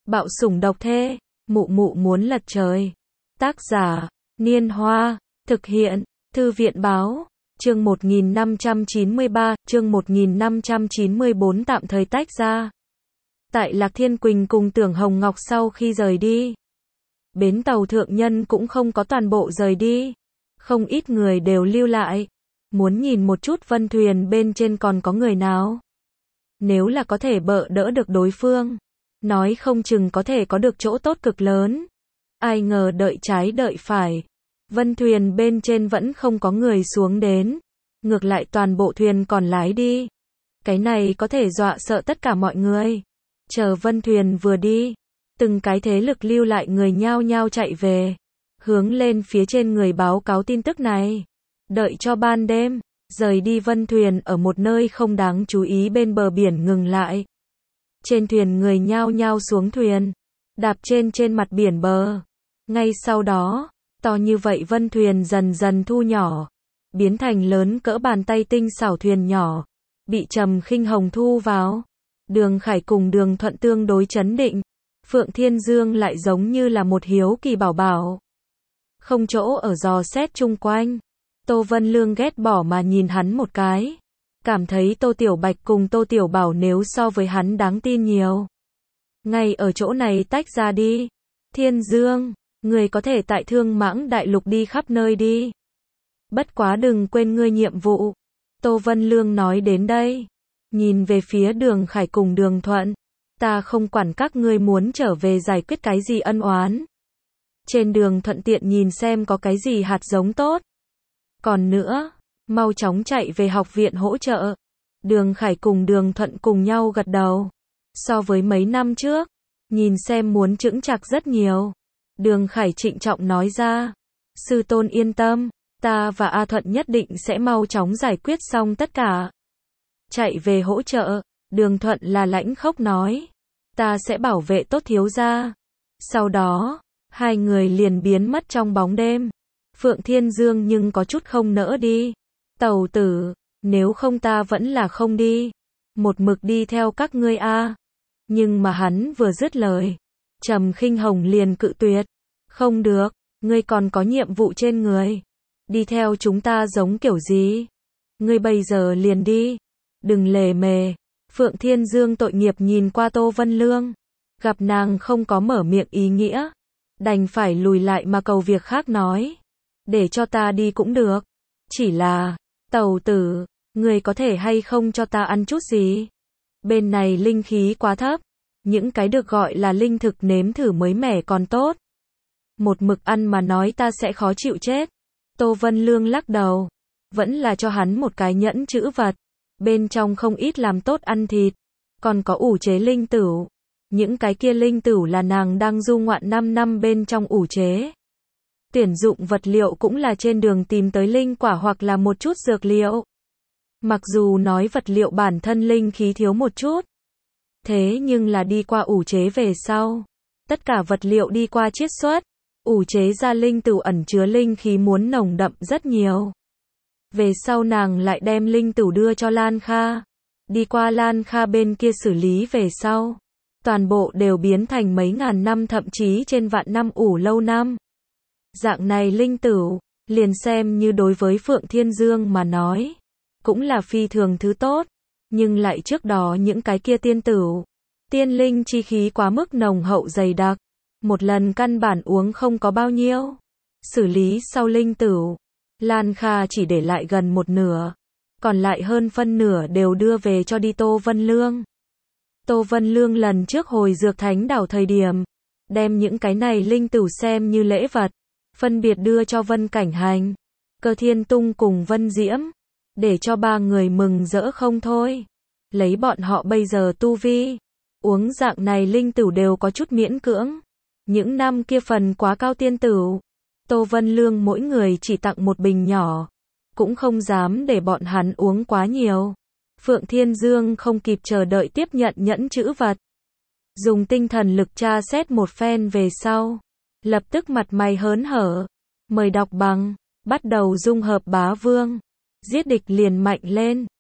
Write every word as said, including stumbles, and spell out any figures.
Bạo sủng độc thê, mụ mụ muốn lật trời. Tác giả, Niên Hoa, thực hiện, Thư viện Báo, chương một nghìn năm trăm chín mươi ba, chương một nghìn năm trăm chín mươi bốn tạm thời tách ra. Tại Lạc Thiên Quỳnh cùng Tưởng Hồng Ngọc sau khi rời đi, bến tàu thượng nhân cũng không có toàn bộ rời đi. Không ít người đều lưu lại, muốn nhìn một chút Vân Thuyền bên trên còn có người nào. Nếu là có thể bợ đỡ được đối phương, nói không chừng có thể có được chỗ tốt cực lớn. Ai ngờ đợi trái đợi phải, Vân Thuyền bên trên vẫn không có người xuống đến, ngược lại toàn bộ thuyền còn lái đi. Cái này có thể dọa sợ tất cả mọi người. Chờ Vân Thuyền vừa đi, từng cái thế lực lưu lại người nhao nhao chạy về, hướng lên phía trên người báo cáo tin tức này. Đợi cho ban đêm, rời đi Vân Thuyền ở một nơi không đáng chú ý bên bờ biển ngừng lại. Trên thuyền người nhao nhao xuống thuyền, đạp trên trên mặt biển bờ. Ngay sau đó, to như vậy Vân Thuyền dần dần thu nhỏ, biến thành lớn cỡ bàn tay tinh xảo thuyền nhỏ, bị Trầm Khinh Hồng thu vào. Đường Khải cùng Đường Thuận tương đối chấn định, Phượng Thiên Dương lại giống như là một hiếu kỳ bảo bảo, không chỗ ở dò xét chung quanh. Tô Vân Lương ghét bỏ mà nhìn hắn một cái, cảm thấy Tô Tiểu Bạch cùng Tô Tiểu Bảo nếu so với hắn đáng tin nhiều. Ngay ở chỗ này tách ra đi. Thiên Dương, người có thể tại Thương Mãng Đại Lục đi khắp nơi đi. Bất quá đừng quên ngươi nhiệm vụ. Tô Vân Lương nói đến đây, nhìn về phía Đường Khải cùng Đường Thuận. Ta không quản các ngươi muốn trở về giải quyết cái gì ân oán. Trên đường thuận tiện nhìn xem có cái gì hạt giống tốt. Còn nữa, mau chóng chạy về học viện hỗ trợ. Đường Khải cùng Đường Thuận cùng nhau gật đầu. So với mấy năm trước, nhìn xem muốn chững chạc rất nhiều. Đường Khải trịnh trọng nói ra. Sư tôn yên tâm, ta và A Thuận nhất định sẽ mau chóng giải quyết xong tất cả. Chạy về hỗ trợ, Đường Thuận là lãnh khốc nói. Ta sẽ bảo vệ tốt thiếu gia. Sau đó, hai người liền biến mất trong bóng đêm. Phượng Thiên Dương nhưng có chút không nỡ đi. Tẩu tử, nếu không ta vẫn là không đi. Một mực đi theo các ngươi a. Nhưng mà hắn vừa dứt lời, Trầm Khinh Hồng liền cự tuyệt. Không được, ngươi còn có nhiệm vụ trên người. Đi theo chúng ta giống kiểu gì? Ngươi bây giờ liền đi. Đừng lề mề. Phượng Thiên Dương tội nghiệp nhìn qua Tô Vân Lương. Gặp nàng không có mở miệng ý nghĩa, đành phải lùi lại mà cầu việc khác nói. Để cho ta đi cũng được. Chỉ là, tẩu tử, người có thể hay không cho ta ăn chút gì? Bên này linh khí quá thấp. Những cái được gọi là linh thực nếm thử mới mẻ còn tốt. Một mực ăn mà nói ta sẽ khó chịu chết. Tô Vân Lương lắc đầu. Vẫn là cho hắn một cái nhẫn chữ vật. Bên trong không ít làm tốt ăn thịt. Còn có ủ chế linh tửu. Những cái kia linh tửu là nàng đang du ngoạn năm năm bên trong ủ chế. Tuyển dụng vật liệu cũng là trên đường tìm tới linh quả hoặc là một chút dược liệu. Mặc dù nói vật liệu bản thân linh khí thiếu một chút, thế nhưng là đi qua ủ chế về sau, tất cả vật liệu đi qua chiết xuất, ủ chế ra linh tửu ẩn chứa linh khí muốn nồng đậm rất nhiều. Về sau nàng lại đem linh tửu đưa cho Lan Kha, đi qua Lan Kha bên kia xử lý về sau, toàn bộ đều biến thành mấy ngàn năm thậm chí trên vạn năm ủ lâu năm. Dạng này linh tửu, liền xem như đối với Phượng Thiên Dương mà nói, cũng là phi thường thứ tốt, nhưng lại trước đó những cái kia tiên tửu, tiên linh chi khí quá mức nồng hậu dày đặc, một lần căn bản uống không có bao nhiêu. Xử lý sau linh tửu, Lan Kha chỉ để lại gần một nửa, còn lại hơn phân nửa đều đưa về cho đi Tô Vân Lương. Tô Vân Lương lần trước hồi Dược Thánh Đảo thời điểm, đem những cái này linh tửu xem như lễ vật, phân biệt đưa cho Vân Cảnh Hành, Cơ Thiên Tung cùng Vân Diễm, để cho ba người mừng rỡ không thôi. Lấy bọn họ bây giờ tu vi, uống dạng này linh tửu đều có chút miễn cưỡng. Những năm kia phần quá cao tiên tửu, Tô Vân Lương mỗi người chỉ tặng một bình nhỏ, cũng không dám để bọn hắn uống quá nhiều. Phượng Thiên Dương không kịp chờ đợi tiếp nhận nhẫn chữ vật, dùng tinh thần lực tra xét một phen về sau, lập tức mặt mày hớn hở, mời đọc bằng, bắt đầu dung hợp bá vương, giết địch liền mạnh lên.